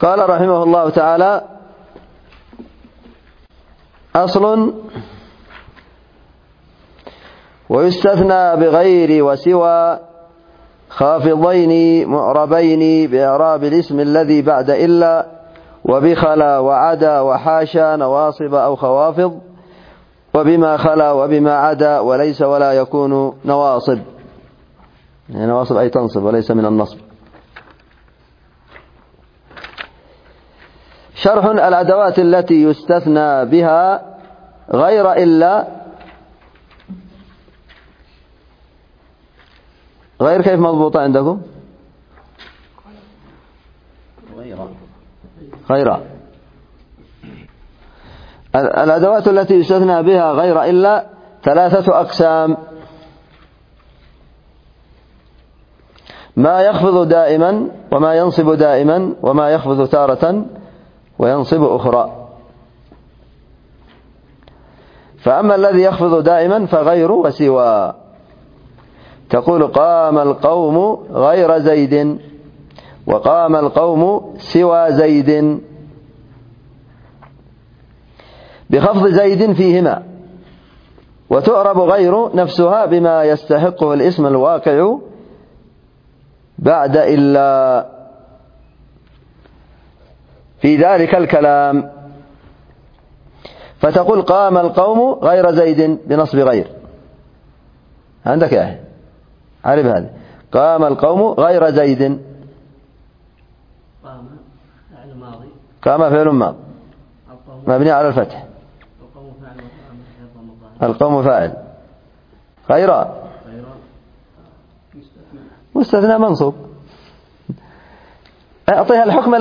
قال رحمه الله تعالى: أصل: ويستثنى بغير وسوى خافضين معربين بإعراب الاسم الذي بعد إلا وبخلا وعدا وحاشا نواصب أو خوافض وبما خلا وبما عدا وليس ولا يكون نواصب. يعني نواصب أي تنصب وليس من النصب. شرح: الأدوات التي يستثنى بها غير إلا. غير كيف مضبوطة عندكم؟ غير. الأدوات التي يستثنى بها غير إلا 3 أقسام: ما يخفض دائما وما ينصب دائما وما يخفض تارة وينصب أخرى. فأما الذي يخفض دائما فغير وسوى. تقول: قام القوم غير زيد، وقام القوم سوى زيد، بخفض زيد فيهما. وتعرب غير نفسها بما يستحقه الاسم الواقع بعد إلا في ذلك الكلام. فتقول: قام القوم غير زيد بنصب غير. عندك يا أخي عارف هذا. قام القوم غير زيد. قام فعل ماضي مبني على الفتح. القوم فاعل. غير مستثنى منصوب. أعطيها الحكم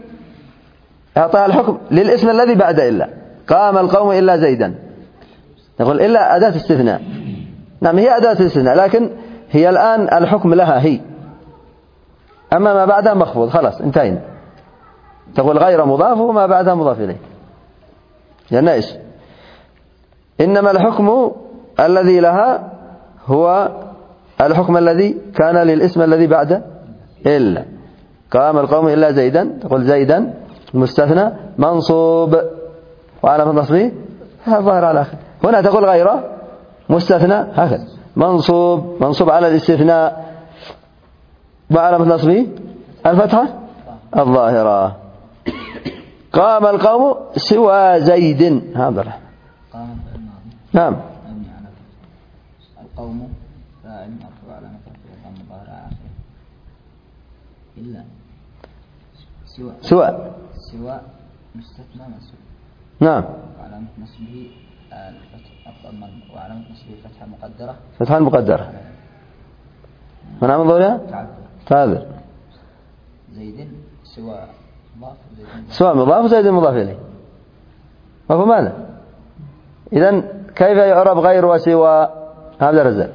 للاسم الذي بعد إلا. قام القوم إلا زيدا. نقول إلا أداة استثناء. نعم هي أداة استثناء، لكن هي الآن الحكم لها هي. أما ما بعدها مخفوض، خلاص انتهينا. تقول غير مضاف وما بعدها مضاف إليه لأنها اسم. إنما الحكم الذي لها هو الحكم الذي كان للاسم الذي بعد إلا. قام القوم إلا زيدا، تقول زيدا المستثنى منصوب وعلامة نصبه الظاهر على آخر. هنا تقول غير مستثنى هكذا منصوب على الاستثناء وعلامة نصبه الفتحة الظاهرة. قام القوم سوى زيد. هذا نعم. القوم فاعل مرفوع على نصبه الظاهر على آخره إلا سوى مستثنى منصوب. نعم. وعلامة نصبه وعلامة نصبه فتحة مقدرة. من عمل ظهرها؟ تعذر. زيد سوى مضاف وزيد مضاف إليه. مفهوم هذا؟ إذن كيف يعرب غير وسوى؟ هذا رزق.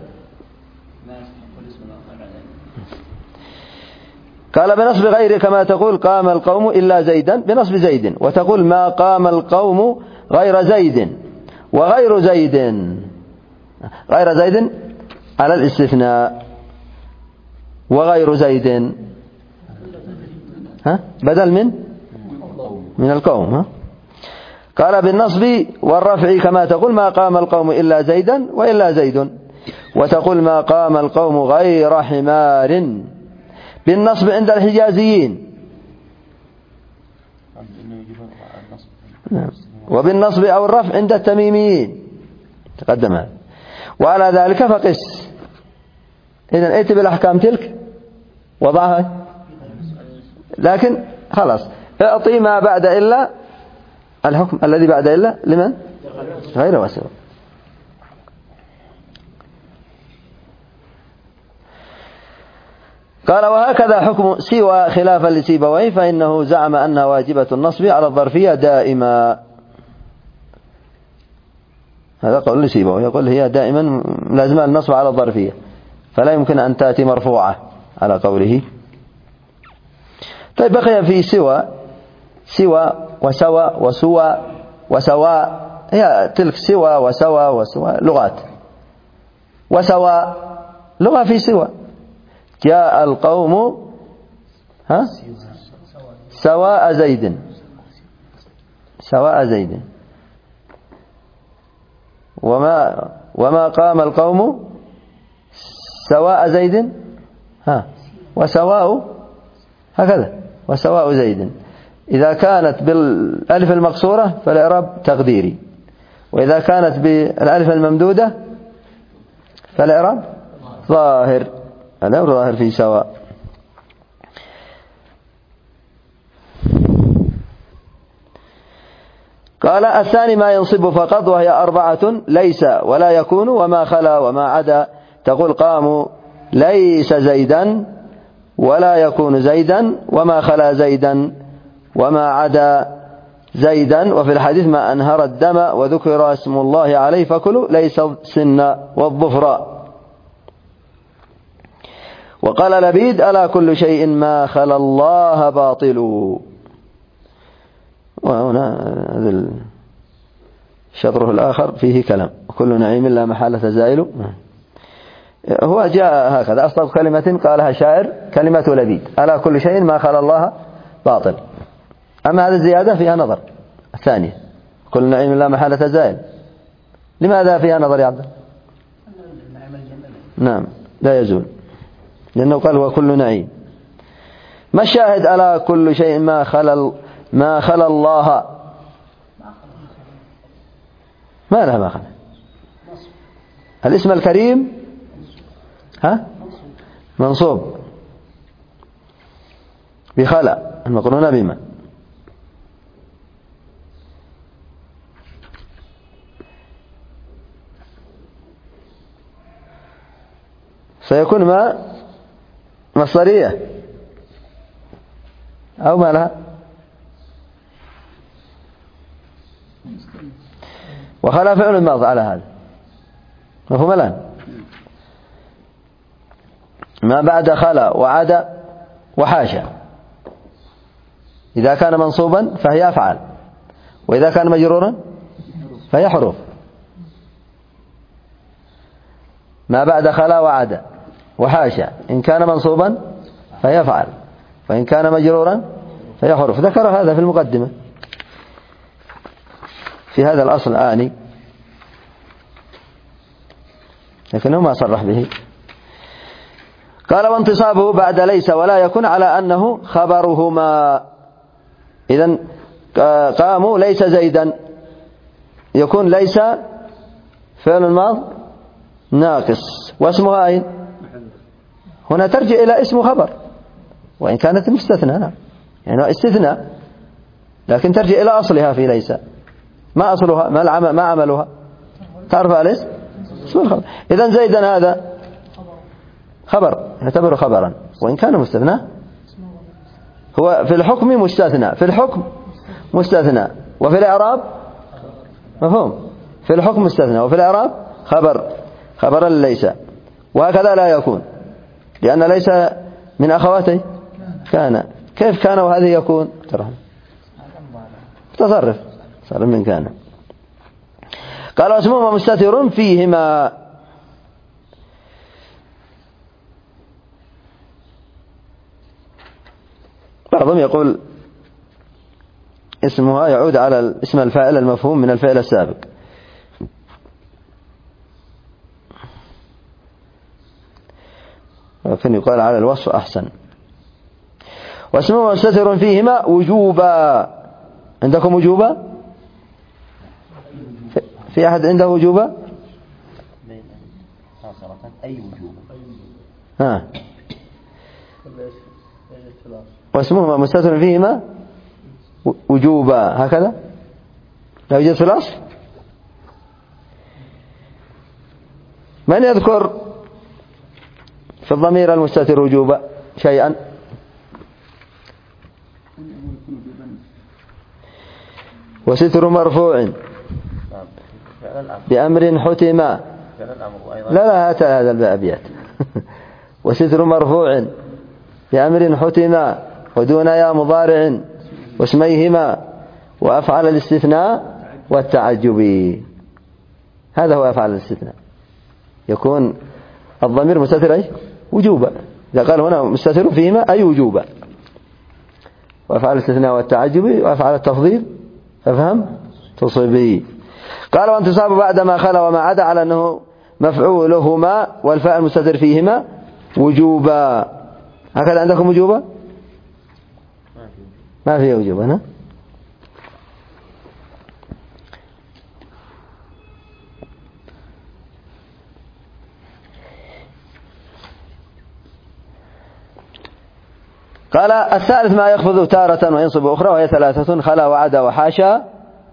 قال: بنصب غير كما تقول قام القوم إلا زيدا بنصب زيد، وتقول ما قام القوم غير زيد وغير زيد. غير زيد على الاستثناء وغير زيد بدل من القوم. قال: بالنصب والرفع كما تقول ما قام القوم إلا زيدا وإلا زيد، وتقول ما قام القوم غير حمار. بالنصب عند الحجازيين، وبالنصب أو الرفع عند التميميين تقدم هذا. وعلى ذلك فقس. إذن ائت بالأحكام تلك وضعها، لكن خلاص اعطي ما بعد إلا الحكم الذي بعد إلا لمن؟ غير وسوى. قال: وهكذا حكم سوى خلافا لسيبويه، فإنه زعم أنها واجبة النصب على الظرفية دائما. هذا قول لسيبويه، يقول هي دائما لازم النصب على الظرفية، فلا يمكن أن تأتي مرفوعة على قوله. طيب بقي في سوى وسوى وسوى وسواء. هي تلك سوى وسوى لغات. وسوى لغة في سوى. جاء القوم سواء زيد، سواء زيد. وما قام القوم سواء زيد، وسواء هكذا، وسواء زيد. إذا كانت بالألف المقصورة فالإعراب تقديري، وإذا كانت بالألف الممدودة فالإعراب ظاهر. الأمر ظاهر في سواء. قال الثاني ما ينصب فقط، وهي 4: ليس ولا يكون وما خلا وما عدا. تقول قاموا ليس زيدا ولا يكون زيدا وما خلا زيدا وما عدا زيدا. وفي الحديث ما أنهر الدم وذكر اسم الله عليه فكلوا ليس السن والظفر. وقال لبيد ألا كل شيء ما خلا الله باطل. وهنا شطره الآخر فيه كلام، كل نعيم لا محالة زائل. هو جاء هكذا أصدق كلمة قالها شاعر كلمة لبيد ألا كل شيء ما خلا الله باطل. أما هذه الزيادة فيها نظر. الثانية كل نعيم لا محالة زائل، لماذا فيها نظر يا عبد؟ نعم لا يزول، لأنه قال وكل نعيم. ما الشاهد ألا كل شيء ما خلا الله؟ ما لها ما خلا. الاسم الكريم منصوب بخلا المقرونة بما. سيكون ما مصدرية أو ما لها. وخلا فعل الماضي على هذا مفهوم الآن. ما بعد خلا وعاد وحاشا إذا كان منصوبا فهي أفعال، وإذا كان مجرورا فهي حروف. ما بعد خلا وعاد وحاشا إن كان منصوبا فهي أفعال، وإن كان مجرورا فهي حروف. ذكر هذا في المقدمة في هذا الأصل آني، لكنه ما صرح به. قال وانتصابه بعد ليس ولا يكون على أنه خبرهما. إذن قاموا ليس زيدا يكون ليس فعل الماض ناقص واسمها أين؟ هنا ترجع إلى اسم خبر وإن كانت مستثنى، يعني استثناء، لكن ترجع إلى أصلها في ليس. ما أصلها؟ ما عملها؟ تعرف أليس؟ اسم الخبر. إذن زيدا هذا خبر يعتبر خبرا وإن كان مستثنى. هو في الحكم مستثنى، في الحكم مستثنى، وفي الإعراب مفهوم. في الحكم مستثنى وفي الإعراب خبرا ليس. وهكذا لا يكون، لأن ليس من أخواتي كان. كيف كان وهذه يكون؟ تصرف صار من كان. قال اسمهما مستتر فيهما. بعضهم يقول اسمها يعود على اسم الفاعل المفهوم من الفعل السابق، لكن يقال على الوصف أحسن. واسمه مستتر فيهما وجوبا. عندكم وجوبا؟ في أحد عنده وجوبا؟ أي وجوبا؟ واسمهما مستتر فيهما وجوبا هكذا. لا يوجد في الأصل. من يذكر في الضمير المستتر وجوبا شيئا؟ وستر مرفوع بأمر حتما. لا هذا الأبيات. وستر مرفوع بأمر حتما ودون يا مضارع واسميهما وأفعل الاستثناء والتعجب. هذا هو أفعل الاستثناء. يكون الضمير مستتر أي وجوبا. إذا قال هنا مستتر فيهما أي وجوبا. وأفعال الاستثناء والتعجب وأفعال التفضيل أفهم تصيبي. قال وانتصاب بعد ما خلا وما عدا على أنه مفعولهما والفاء المستتر فيهما وجوبا. هكذا عندكم وجوبا؟ ما في وجوبا هنا. قال الثالث ما يخفض تارة وينصب أخرى وهي ثلاثة خلا وعدا وحاشا،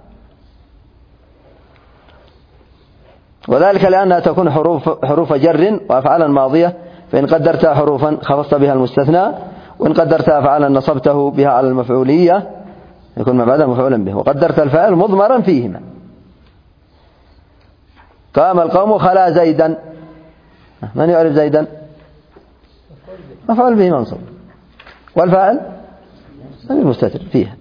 وذلك لأنها تكون حروف جر وأفعالا ماضية، فإن قدرت حروفا خفضت بها المستثنى، وإن قدرت أفعالا نصبته بها على المفعولية يكون ما بعدها مفعولا به، وقدرت الفاعل مضمرا فيهما. قام القوم خلا زيدا، من يعرف زيدا؟ مفعول به منصوب، والفاعل المستتر فيها.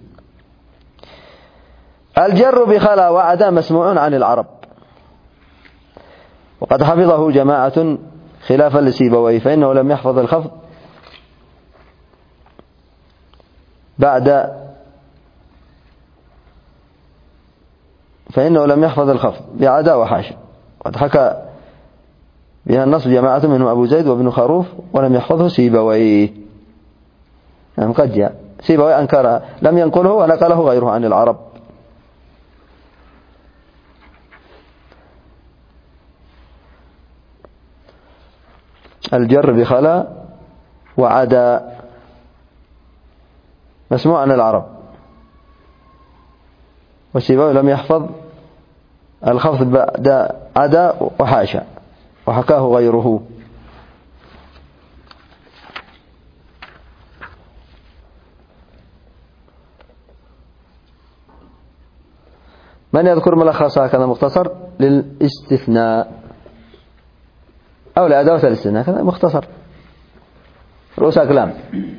الجر بخلا وعدا مسموع عن العرب، وقد حفظه جماعة خلافا لسيبويه، فإنه لم يحفظ الخفض بعدا وحاشا، وقد حكى بها النصب جماعة منهم أبو زيد وابن خروف، ولم يحفظه سيبويه. يعني قد جاء سيبويه أنكر، لم ينقله ونقله غيره عن العرب. الجر بخلا وعدا مسموع عن العرب، وسيبويه لم يحفظ الخفض بعد عدا وحاشا، وحكاه غيره. من يذكر ملخص هكذا مختصر للاستثناء أو لأدوات الاستثناء كذا مختصر رؤوس أقلام؟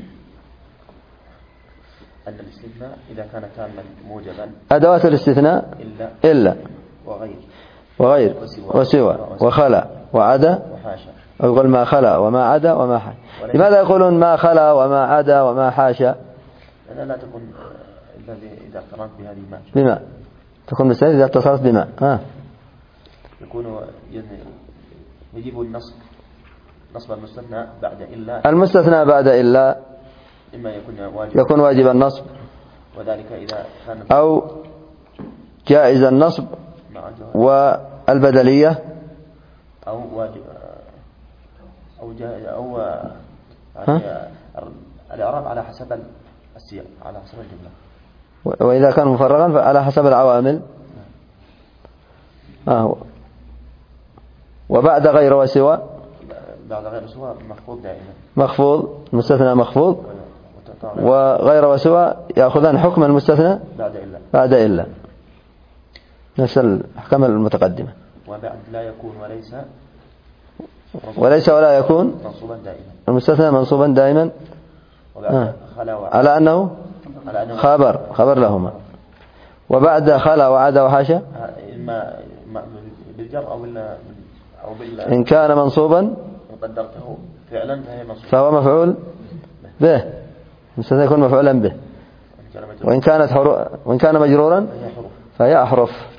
أن الاستثناء إذا كان تاما موجبا أدوات الاستثناء إلا وغير وسوى وخلا وعدا، أو يقول ما خلا وما عدا وما حاشا. لماذا يقولون ما خلا وما عدا وما حاشا؟ لأنها لا تكون إلا إذا اقترنت بهذه ما بما تكون مستثنى إذا اتصلت بما يكون يجيب نصب المستثنى بعد إلا. المستثنى بعد إلا إما يكون واجب النصب، وذلك إذا كان أو جائز النصب والبدلية، أو واجب أو جائز أو الإعراب على حسب السياق، على حسب الجملة. وإذا كان مفرغا فعلى حسب العوامل. وبعد غير وسوى، بعد غير وسوى مخفوض دائما، مخفوض المستثنى مخفوض، وغير وسوى يأخذان حكم المستثنى بعد إلا نفس الأحكام المتقدمة. وبعد لا يكون وليس ولا يكون منصوبا دائما، المستثنى منصوبا دائما على أنه خبر لهما. وبعد خلا وعدا وحاشا إما بالجر أو إن كان منصوبا قدرته فعلا فهو مفعول به، المستثنى يكون مفعولا به. وإن كان مجرورا فهي أحرف.